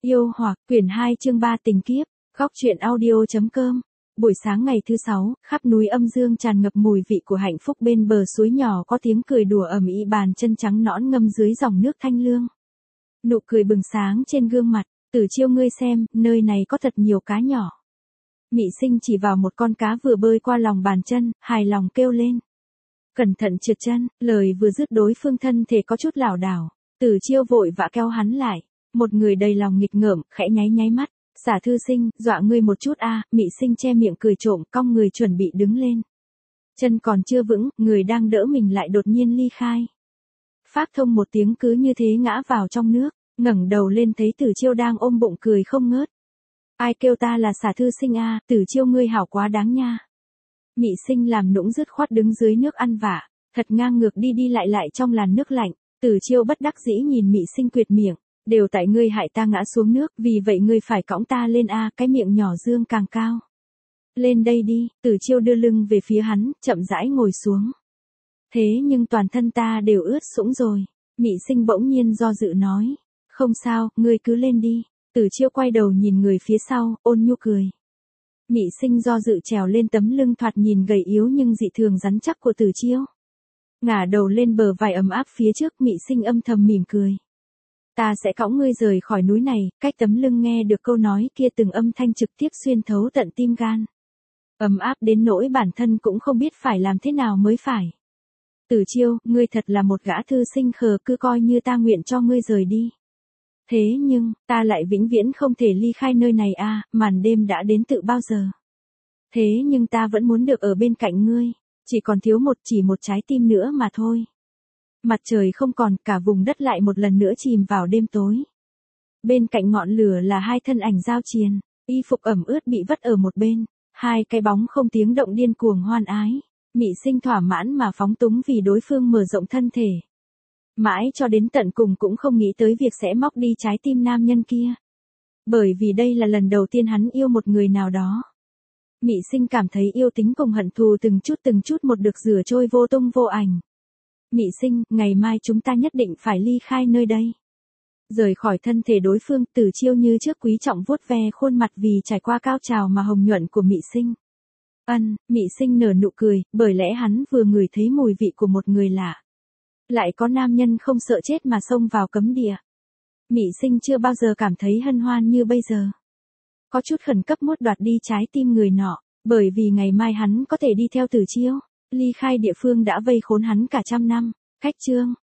Yêu hoặc, quyển 2 chương 3 tình kiếp, góc truyện audio.com. Buổi sáng ngày thứ 6, khắp núi âm dương tràn ngập mùi vị của hạnh phúc, bên bờ suối nhỏ có tiếng cười đùa ầm ĩ, bàn chân trắng nõn ngâm dưới dòng nước thanh lương. Nụ cười bừng sáng trên gương mặt, Tử Chiêu ngươi xem, nơi này có thật nhiều cá nhỏ. Mị Sinh chỉ vào một con cá vừa bơi qua lòng bàn chân, hài lòng kêu lên. Cẩn thận trượt chân, lời vừa dứt đối phương thân thể có chút lảo đảo. Tử Chiêu vội vã kéo hắn lại. Một người đầy lòng nghịch ngợm, khẽ nháy mắt. Xả thư sinh, dọa ngươi một chút a. Mị Sinh che miệng cười trộm, cong người chuẩn bị đứng lên. Chân còn chưa vững, người đang đỡ mình lại đột nhiên ly khai. Phát thông một tiếng, cứ như thế ngã vào trong nước, ngẩng đầu lên thấy Tử Chiêu đang ôm bụng cười không ngớt. Ai kêu ta là Xả thư sinh a, Tử Chiêu ngươi hảo quá đáng nha. Mị Sinh làm nũng dứt khoát đứng dưới nước ăn vạ, thật ngang ngược đi lại trong làn nước lạnh. Tử Chiêu bất đắc dĩ nhìn Mị Sinh quyệt miệng. Đều tại ngươi hại ta ngã xuống nước, vì vậy ngươi phải cõng ta lên a. Cái miệng nhỏ dương càng cao. Lên đây đi. Tử Chiêu đưa lưng về phía hắn, chậm rãi ngồi xuống. Thế nhưng toàn thân ta đều ướt sũng rồi. Mị Sinh bỗng nhiên do dự nói. Không sao, ngươi cứ lên đi. Tử Chiêu quay đầu nhìn người phía sau, ôn nhu cười. Mị Sinh do dự trèo lên tấm lưng thoạt nhìn gầy yếu nhưng dị thường rắn chắc của Tử Chiêu. Ngả đầu lên bờ vai ấm áp phía trước, Mị Sinh âm thầm mỉm cười. Ta sẽ cõng ngươi rời khỏi núi này. Cách tấm lưng nghe được câu nói kia, từng âm thanh trực tiếp xuyên thấu tận tim gan. Ấm áp đến nỗi bản thân cũng không biết phải làm thế nào mới phải. Tử Chiêu, ngươi thật là một gã thư sinh khờ, cứ coi như ta nguyện cho ngươi rời đi. Thế nhưng, ta lại vĩnh viễn không thể ly khai nơi này a. Màn đêm đã đến từ bao giờ. Thế nhưng ta vẫn muốn được ở bên cạnh ngươi. Chỉ còn thiếu chỉ một trái tim nữa mà thôi. Mặt trời không còn, cả vùng đất lại một lần nữa chìm vào đêm tối. Bên cạnh ngọn lửa là hai thân ảnh giao triền, y phục ẩm ướt bị vất ở một bên, hai cái bóng không tiếng động điên cuồng hoan ái. Mị Sinh thỏa mãn mà phóng túng vì đối phương mở rộng thân thể. Mãi cho đến tận cùng cũng không nghĩ tới việc sẽ móc đi trái tim nam nhân kia. Bởi vì đây là lần đầu tiên hắn yêu một người nào đó. Mị Sinh cảm thấy yêu tính cùng hận thù từng chút một được rửa trôi vô tung vô ảnh. Mị Sinh, ngày mai chúng ta nhất định phải ly khai nơi đây. Rời khỏi thân thể đối phương, Tử Chiêu như trước quý trọng vuốt ve khuôn mặt vì trải qua cao trào mà hồng nhuận của Mị Sinh. Mị Sinh nở nụ cười, bởi lẽ hắn vừa ngửi thấy mùi vị của một người lạ. Lại có nam nhân không sợ chết mà xông vào cấm địa. Mị Sinh chưa bao giờ cảm thấy hân hoan như bây giờ. Có chút khẩn cấp muốn đoạt đi trái tim người nọ, bởi vì ngày mai hắn có thể đi theo Tử Chiêu. Ly khai địa phương đã vây khốn hắn cả trăm năm. Khách chương.